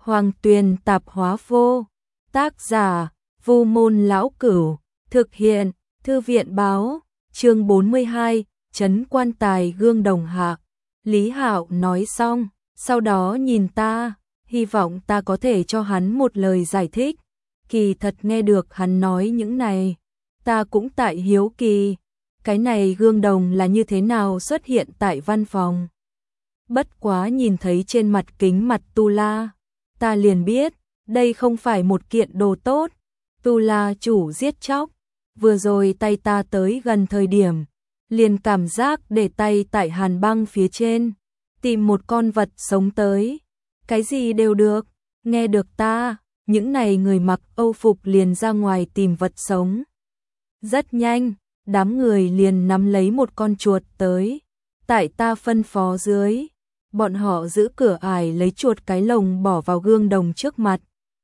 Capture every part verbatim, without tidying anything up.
Hoàng Tuyền tạp hóa vô. Tác giả, Vu Môn Lão Cửu. Thực hiện, Thư viện báo. Chương bốn mươi hai, Trấn Quan Tài gương đồng hạ. Lý Hạo nói xong, sau đó nhìn ta, hy vọng ta có thể cho hắn một lời giải thích. Kỳ thật nghe được hắn nói những này, ta cũng tại hiếu kỳ, cái này gương đồng là như thế nào xuất hiện tại văn phòng. Bất quá nhìn thấy trên mặt kính mặt Tu La, ta liền biết, đây không phải một kiện đồ tốt. Tu La chủ giết chóc, vừa rồi tay ta tới gần thời điểm, liền cảm giác để tay tại hàn băng phía trên, tìm một con vật sống tới. Cái gì đều được, nghe được ta, những này người mặc Âu phục liền ra ngoài tìm vật sống. Rất nhanh, đám người liền nắm lấy một con chuột tới. Tại ta phân phó dưới, bọn họ giữ cửa ải lấy chuột cái lồng bỏ vào gương đồng trước mặt.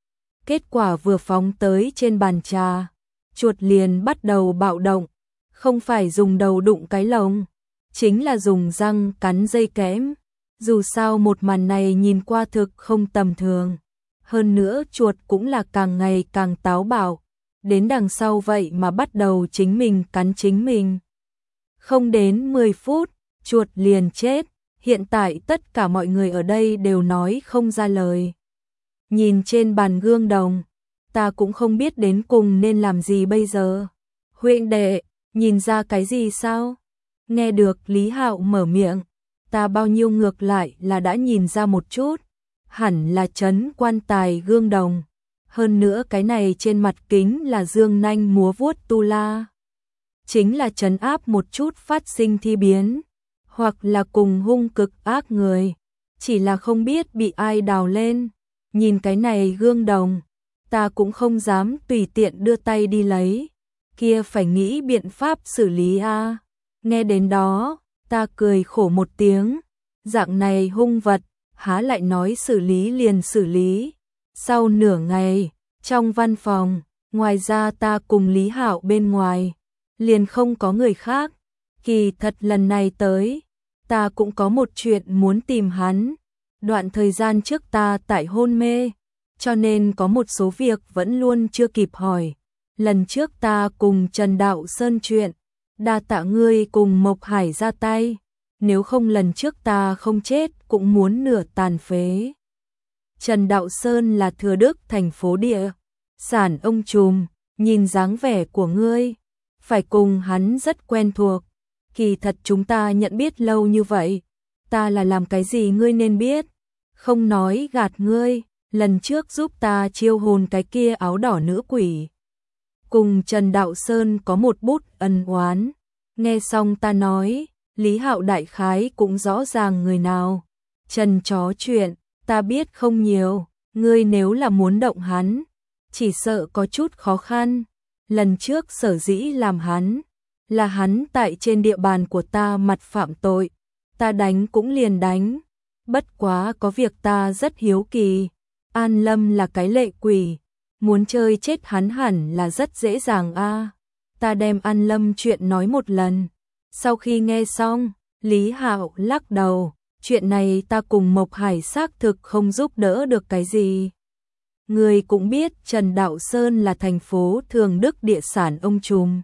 Kết quả vừa phóng tới trên bàn trà, chuột liền bắt đầu bạo động, không phải dùng đầu đụng cái lồng, chính là dùng răng cắn dây kẽm. Dù sao một màn này nhìn qua thực không tầm thường. Hơn nữa chuột cũng là càng ngày càng táo bạo, đến đằng sau vậy mà bắt đầu chính mình cắn chính mình. Không đến mười phút, chuột liền chết. Hiện tại tất cả mọi người ở đây đều nói không ra lời. Nhìn trên bàn gương đồng, ta cũng không biết đến cùng nên làm gì bây giờ. Huynh đệ, nhìn ra cái gì sao? Nghe được Lý Hạo mở miệng, ta bao nhiêu ngược lại là đã nhìn ra một chút. Hẳn là trấn quan tài gương đồng. Hơn nữa cái này trên mặt kính là dương nanh múa vuốt Tu La. Chính là trấn áp một chút phát sinh thi biến, hoặc là cùng hung cực ác người. Chỉ là không biết bị ai đào lên. Nhìn cái này gương đồng, ta cũng không dám tùy tiện đưa tay đi lấy. Kia phải nghĩ biện pháp xử lý a. Nghe đến đó, ta cười khổ một tiếng. Dạng này hung vật, há lại nói xử lý liền xử lý. Sau nửa ngày, trong văn phòng, ngoài ra ta cùng Lý Hạo bên ngoài, liền không có người khác. Kỳ thật lần này tới, ta cũng có một chuyện muốn tìm hắn. Đoạn thời gian trước ta tại hôn mê, cho nên có một số việc vẫn luôn chưa kịp hỏi. Lần trước ta cùng Trần Đạo Sơn chuyện, đa tạ ngươi cùng Mộc Hải ra tay. Nếu không lần trước ta không chết cũng muốn nửa tàn phế. Trần Đạo Sơn là Thừa Đức thành phố địa sản ông trùm, nhìn dáng vẻ của ngươi, phải cùng hắn rất quen thuộc. Kỳ thật chúng ta nhận biết lâu như vậy, ta là làm cái gì ngươi nên biết. Không nói gạt ngươi, lần trước giúp ta chiêu hồn cái kia áo đỏ nữ quỷ, cùng Trần Đạo Sơn có một bút ân oán. Nghe xong ta nói, Lý Hạo đại khái cũng rõ ràng người nào. Trần chó chuyện, ta biết không nhiều, ngươi nếu là muốn động hắn, chỉ sợ có chút khó khăn. Lần trước sở dĩ làm hắn, là hắn tại trên địa bàn của ta mặt phạm tội, ta đánh cũng liền đánh. Bất quá có việc ta rất hiếu kỳ, An Lâm là cái lệ quỷ, muốn chơi chết hắn hẳn là rất dễ dàng a. Ta đem An Lâm chuyện nói một lần. Sau khi nghe xong, Lý Hạo lắc đầu, chuyện này ta cùng Mộc Hải xác thực không giúp đỡ được cái gì. Người cũng biết Trần Đạo Sơn là thành phố Thường Đức địa sản ông trùm.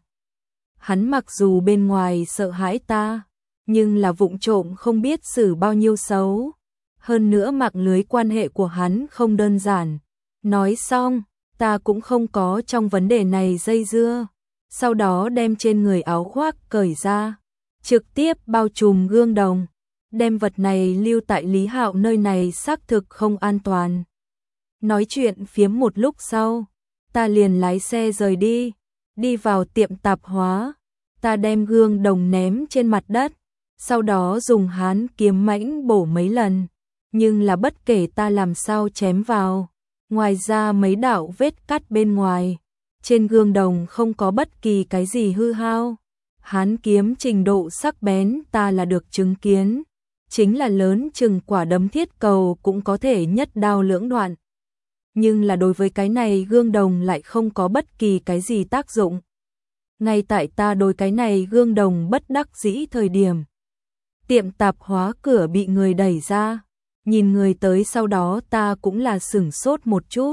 Hắn mặc dù bên ngoài sợ hãi ta, nhưng là vụng trộm không biết xử bao nhiêu xấu. Hơn nữa mạng lưới quan hệ của hắn không đơn giản. Nói xong, ta cũng không có trong vấn đề này dây dưa. Sau đó đem trên người áo khoác cởi ra, trực tiếp bao trùm gương đồng. Đem vật này lưu tại Lý Hạo nơi này xác thực không an toàn. Nói chuyện phiếm một lúc sau, ta liền lái xe rời đi, đi vào tiệm tạp hóa. Ta đem gương đồng ném trên mặt đất, sau đó dùng hán kiếm mãnh bổ mấy lần, nhưng là bất kể ta làm sao chém vào, ngoài ra mấy đạo vết cắt bên ngoài, trên gương đồng không có bất kỳ cái gì hư hao. Hán kiếm trình độ sắc bén ta là được chứng kiến, chính là lớn chừng quả đấm thiết cầu cũng có thể nhất đao lưỡng đoạn. Nhưng là đối với cái này gương đồng lại không có bất kỳ cái gì tác dụng. Ngay tại ta đối cái này gương đồng bất đắc dĩ thời điểm, tiệm tạp hóa cửa bị người đẩy ra. nhìn người tới sau đó ta cũng là sửng sốt một chút.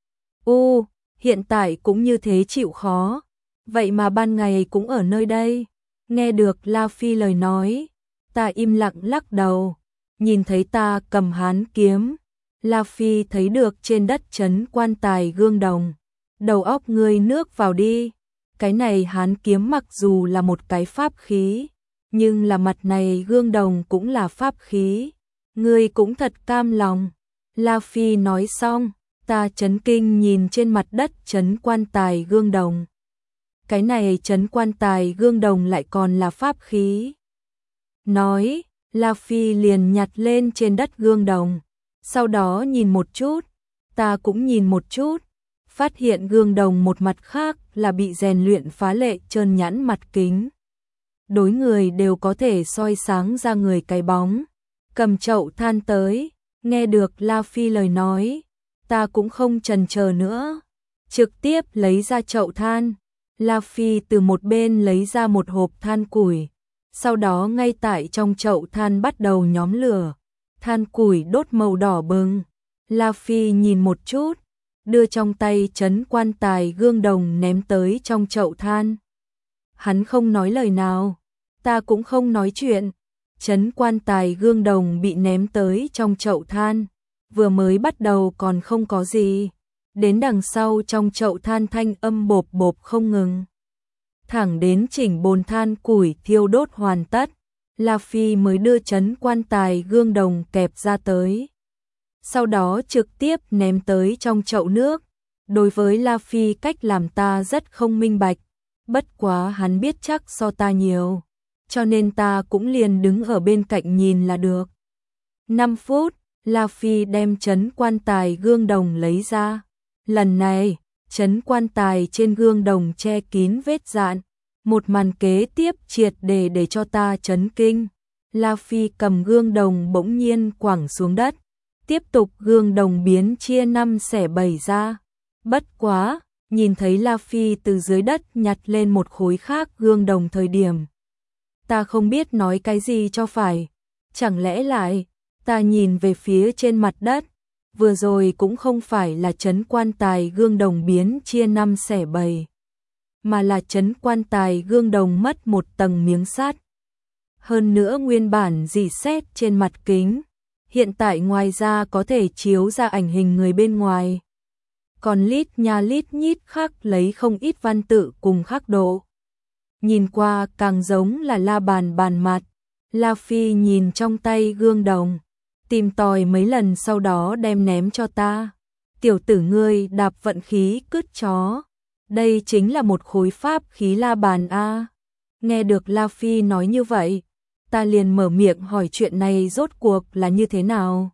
U, hiện tại cũng như thế chịu khó, vậy mà ban ngày cũng ở nơi đây. Nghe được La Phi lời nói, ta im lặng lắc đầu, nhìn thấy ta cầm hán kiếm. La Phi thấy được trên đất trấn quan tài gương đồng, đầu óc ngươi nước vào đi, cái này hán kiếm mặc dù là một cái pháp khí, nhưng là mặt này gương đồng cũng là pháp khí, ngươi cũng thật cam lòng. La Phi nói xong, ta chấn kinh nhìn trên mặt đất trấn quan tài gương đồng. Cái này trấn quan tài gương đồng lại còn là pháp khí. Nói, La Phi liền nhặt lên trên đất gương đồng, sau đó nhìn một chút, ta cũng nhìn một chút, phát hiện gương đồng một mặt khác là bị rèn luyện phá lệ trơn nhẵn mặt kính. Đối người đều có thể soi sáng ra người cái bóng. Cầm chậu than tới, nghe được La Phi lời nói, ta cũng không chần chờ nữa, trực tiếp lấy ra chậu than. La Phi từ một bên lấy ra một hộp than củi, sau đó ngay tại trong chậu than bắt đầu nhóm lửa, than củi đốt màu đỏ bừng. La Phi nhìn một chút, đưa trong tay trấn quan tài gương đồng ném tới trong chậu than. Hắn không nói lời nào, ta cũng không nói chuyện. Trấn quan tài gương đồng bị ném tới trong chậu than, vừa mới bắt đầu còn không có gì, đến đằng sau trong chậu than thanh âm bộp bộp không ngừng. Thẳng đến chỉnh bồn than củi thiêu đốt hoàn tất, La Phi mới đưa trấn quan tài gương đồng kẹp ra tới. Sau đó trực tiếp ném tới trong chậu nước. Đối với La Phi cách làm ta rất không minh bạch, bất quá hắn biết chắc so ta nhiều, cho nên ta cũng liền đứng ở bên cạnh nhìn là được. năm phút, La Phi đem trấn quan tài gương đồng lấy ra. Lần này, trấn quan tài trên gương đồng che kín vết dạn. Một màn kế tiếp triệt để để cho ta chấn kinh. La Phi cầm gương đồng bỗng nhiên quẳng xuống đất. Tiếp tục gương đồng biến chia năm xẻ bảy ra. Bất quá, nhìn thấy La Phi từ dưới đất nhặt lên một khối khác gương đồng thời điểm. Ta không biết nói cái gì cho phải. Chẳng lẽ lại, ta nhìn về phía trên mặt đất. Vừa rồi cũng không phải là trấn quan tài gương đồng biến chia năm xẻ bảy, mà là trấn quan tài gương đồng mất một tầng miếng sắt. Hơn nữa nguyên bản rỉ sét trên mặt kính, hiện tại ngoài ra có thể chiếu ra ảnh hình người bên ngoài. Còn lít nha lít nhít khắc lấy không ít văn tự cùng khắc độ. Nhìn qua càng giống là la bàn bàn mặt. La Phi nhìn trong tay gương đồng, tìm tòi mấy lần sau đó đem ném cho ta. Tiểu tử ngươi đạp vận khí cứt chó. Đây chính là một khối pháp khí la bàn a. Nghe được La Phi nói như vậy, ta liền mở miệng hỏi chuyện này rốt cuộc là như thế nào.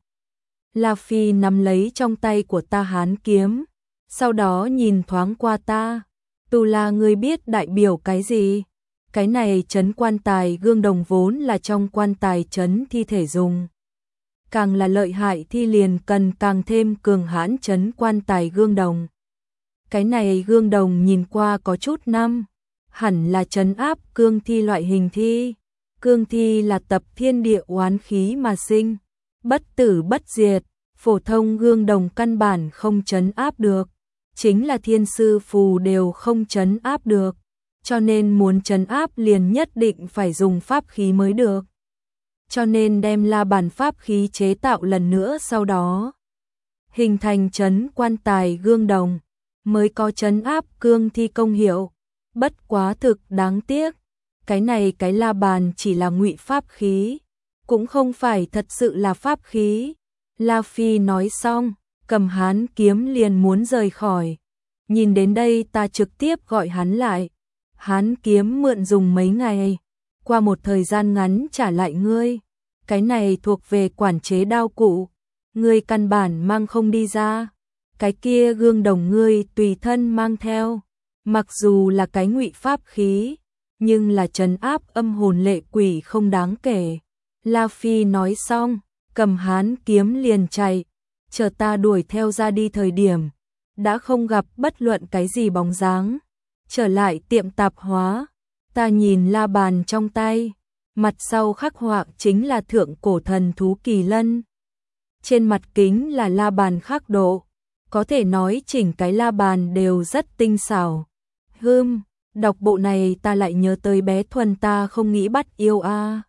La Phi nắm lấy trong tay của ta hán kiếm, sau đó nhìn thoáng qua ta. Tu La ngươi biết đại biểu cái gì? Cái này trấn quan tài gương đồng vốn là trong quan tài trấn thi thể dùng. Càng là lợi hại thì liền cần càng thêm cường hãn trấn quan tài gương đồng. Cái này gương đồng nhìn qua có chút năm, hẳn là trấn áp cương thi loại hình thi. Cương thi là tập thiên địa oán khí mà sinh, bất tử bất diệt, phổ thông gương đồng căn bản không trấn áp được, chính là thiên sư phù đều không trấn áp được, cho nên muốn trấn áp liền nhất định phải dùng pháp khí mới được. Cho nên đem la bàn pháp khí chế tạo lần nữa sau đó, hình thành trấn quan tài gương đồng, mới có trấn áp cương thi công hiệu. Bất quá thực đáng tiếc, cái này cái la bàn chỉ là ngụy pháp khí, cũng không phải thật sự là pháp khí. La Phi nói xong, cầm hán kiếm liền muốn rời khỏi. Nhìn đến đây ta trực tiếp gọi hắn lại. Hán kiếm mượn dùng mấy ngày, qua một thời gian ngắn trả lại ngươi. Cái này thuộc về quản chế đao cụ, ngươi căn bản mang không đi ra. Cái kia gương đồng ngươi tùy thân mang theo, mặc dù là cái ngụy pháp khí, nhưng là trấn áp âm hồn lệ quỷ không đáng kể. La Phi nói xong, cầm hán kiếm liền chạy, chờ ta đuổi theo ra đi thời điểm, đã không gặp bất luận cái gì bóng dáng. Trở lại tiệm tạp hóa, ta nhìn la bàn trong tay, mặt sau khắc họa chính là thượng cổ thần thú kỳ lân. trên mặt kính là la bàn khắc độ, có thể nói chỉnh cái la bàn đều rất tinh xảo. Hưm, đọc bộ này ta lại nhớ tới bé Thuần ta không nghĩ bắt yêu a.